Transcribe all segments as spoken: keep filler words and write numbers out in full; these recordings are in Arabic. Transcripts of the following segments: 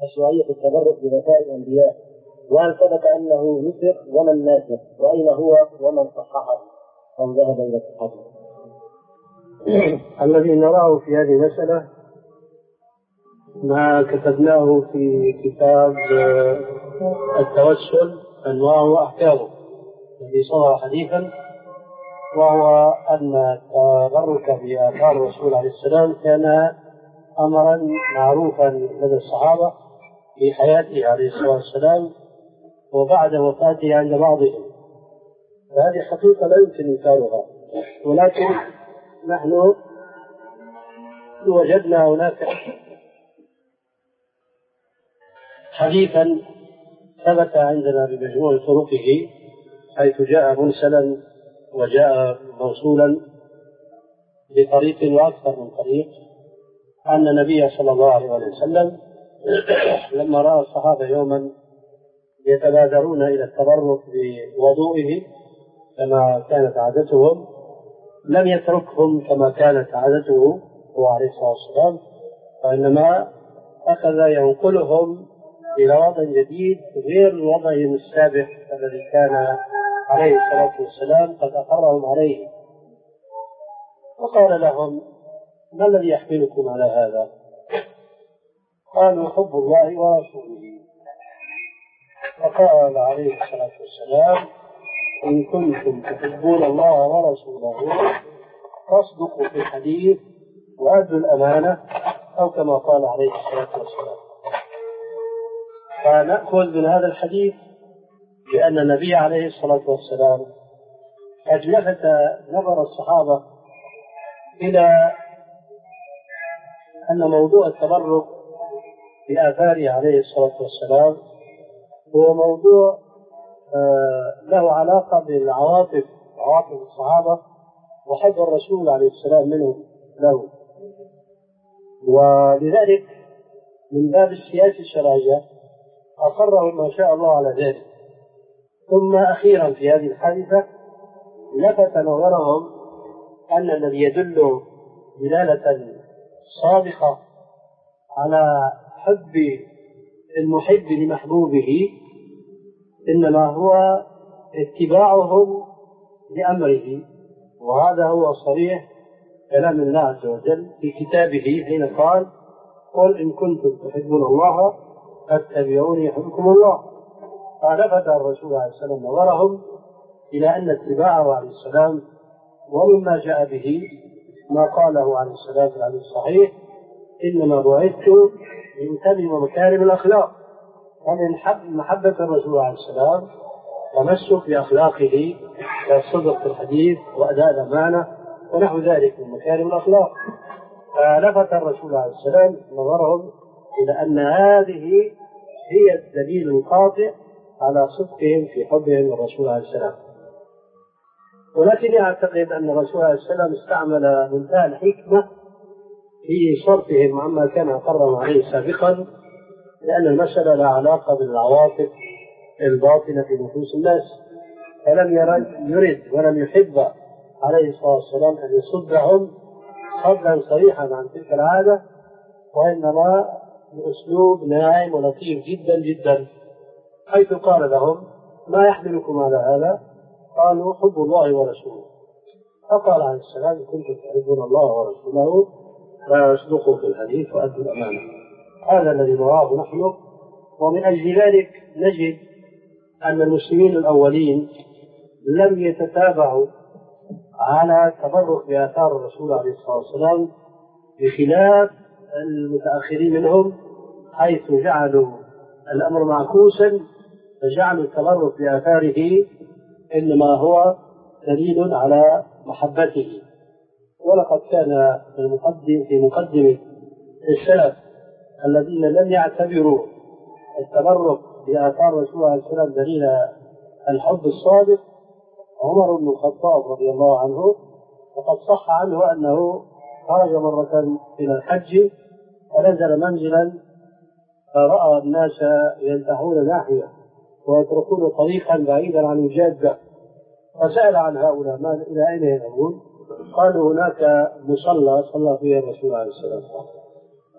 مشروعية التبرك بآثار الأنبياء، وهل ثبت أنه نسخ وما الناسخ، وأين هو ومن صححه أو ذهب إلى صحته؟ الذي نراه في هذه المسألة ما كتبناه في كتاب التوسل أنواعه وأحكامه الذي صدر حديثا، وهو أن التبرك بآثار الرسول عليه السلام كان أمرا معروفا لدى الصحابة في حياته عليه الصلاة والسلام وبعد وفاته عند بعضهم، فهذه حقيقة لا يمكن إنكارها. ولكن نحن وجدنا هناك حديثا ثبت عندنا بمجموع طرقه حيث جاء مرسلا وجاء موصولا بطريق وأكثر من طريق أن النبي صلى الله عليه وسلم لما رأى الصحابة يوما يتبادرون إلى التبرك بوضوئه كما كانت عادتهم لم يتركهم كما كانت عادته هو عليه الصلاة والسلام، وإنما أخذ ينقلهم إلى وضع جديد غير وضعهم السابق الذي كان عليه الصلاة والسلام قد أقرهم عليه. وقال لهم: ما الذي يحملكم على هذا؟ قالوا: حب الله ورسوله. فقال عليه الصلاة والسلام: إن كنتم تحبون الله ورسوله فاصدقوا في الحديث وأدوا الأمانة، أو كما قال عليه الصلاة والسلام. فنأخذ من هذا الحديث بأن النبي عليه الصلاة والسلام قد لفت نظر الصحابة إلى أن موضوع التبرك بآثاره عليه الصلاة والسلام هو موضوع له علاقة بالعواطف، عواطف الصحابة وحب الرسول عليه السلام منهم له، ولذلك من باب السياسة الشرعية أقره ما شاء الله على ذلك. ثم أخيرا في هذه الحادثة لفت نظرهم أن الذي يدل دلالة صادقة على حب المحب لمحبوبه إنما هو اتباعهم لأمره، وهذا هو صريح كلام الله عز وجل في كتابه حين قال: قل إن كنتم تحبون الله فاتبعوني يحبكم الله. فلفت الرسول عليه السلام نظرهم إلى أن اتباعه عليه السلام ومما جاء به ما قاله عليه السلام في الحديث الصحيح: إنما بعثت لأتمم مكارم الأخلاق. ومن محبة الرسول عليه السلام تمسك بأخلاقه كالصدق في الحديث وأداء الأمانة ونحو ذلك من مكارم الأخلاق. فلفت الرسول عليه السلام نظرهم إلى أن هذه هي الدليل القاطع على صدقهم في حبهم للرسول عليه السلام. ولكن أعتقد أن الرسول عليه السلام استعمل منتهى الحكمة في صرفهم عما كان أقرهم عليه سابقا، لأن المسألة لا علاقة بالعواطف الباطنة في نفوس الناس، فلم يرد ولم يحب عليه الصلاة والسلام أن يصدهم صدا صريحا عن تلك العادة، وإنما بأسلوب ناعم ولطيف جدا جدا، حيث قال لهم: ما يحملكم على هذا؟ قالوا: حب الله ورسوله. فقال عليه السلام: إن كنتم تحبون الله ورسوله فاصدقوا في الحديث وأدوا الأمانة. هذا الذي نراه نحن، ومن أجل ذلك نجد أن المسلمين الأولين لم يتتابعوا على التبرك بآثار الرسول عليه الصلاة والسلام بخلاف المتأخرين منهم، حيث جعلوا الأمر معكوسا فجعلوا التبرك بآثاره إنما هو دليل على محبته. ولقد كان المقدم في مقدمة السلف الذين لم يعتبروا التبرك بآثار الرسول عليه السلام دليل الحب الصادق عمر بن الخطاب رضي الله عنه، وقد صح عنه أنه خرج مرة إلى الحج ونزل منزلا فرأى الناس ينتهون ناحية ويتركون طريقا بعيدا عن الجادة، فسأل عن هؤلاء: ما إلى أين يذهبون؟ قالوا: هناك مصلى صلى فيه الرسول عليه السلام.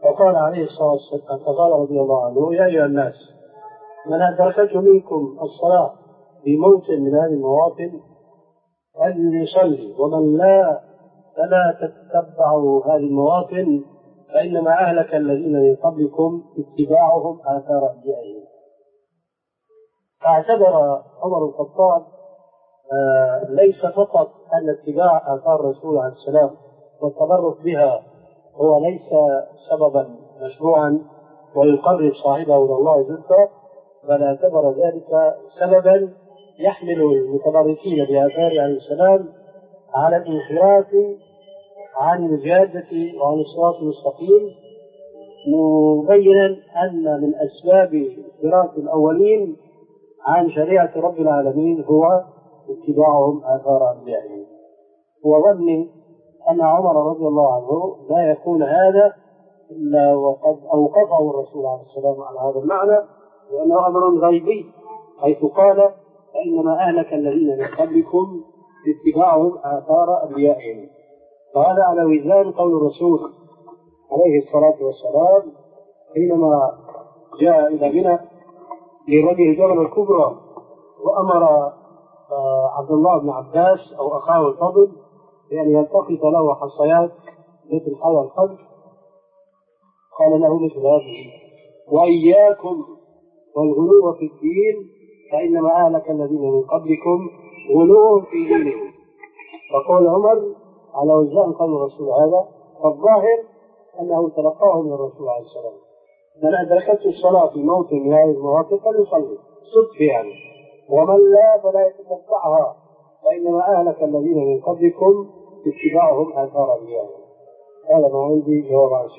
وقال عليه الصلاة والسلام فقال رضي الله عنه: يا أيها الناس، من أدركته منكم الصلاة في موطن من هذه المواطن فليصلي، ومن لا فلا تتبعوا هذه المواطن، فإنما أهلك الذين من قبلكم اتباعهم آثار أنبيائهم. فاعتبر عمر بن الخطاب آه ليس فقط أن اتباع آثار الرسول عليه السلام والتبرك بها هو ليس سببا مشروعا ويقرب صاحبه إلى الله زلفى، بل اعتبر ذلك سببا يحمل المتبركين بآثار عليه السلام على الانحراف عن الجادة وعن الصراط المستقيم، مبينا أن من أسباب انحراف الأولين عن شريعة رب العالمين هو اتباعهم آثار أنبيائهم. وظني أن عمر رضي الله عنه لا يكون هذا إلا وقد أوقفه الرسول عليه السلام على هذا المعنى، لأنه أمر غيبي، حيث قال: فإنما أهلك الذين من قبلكم اتباعهم آثار أنبيائهم. وهذا على وزان قول الرسول عليه الصلاة والسلام حينما جاء إلى منى لرجل الجبل الكبرى وأمر عبد الله بن عباس أو أخاه الفضل بأن يلتقط له حصيات مثل حوى الخمر، قال له مثل هذه: وإياكم والغلو في الدين، فإنما أهلك الذين من قبلكم غلو في دينهم. فقال عمر على وزان قول الرسول هذا، فالظاهر أنه تلقاه من الرسول عليه السلام: من أدركته الصلاة في موطن من هذه المواطن فليصلي صدق يعني، ومن لا فلا يتتبعها، فإنما أهلك الذين من قبلكم اتباعهم آثار أنبيائهم. هذا ما عندي جواب عن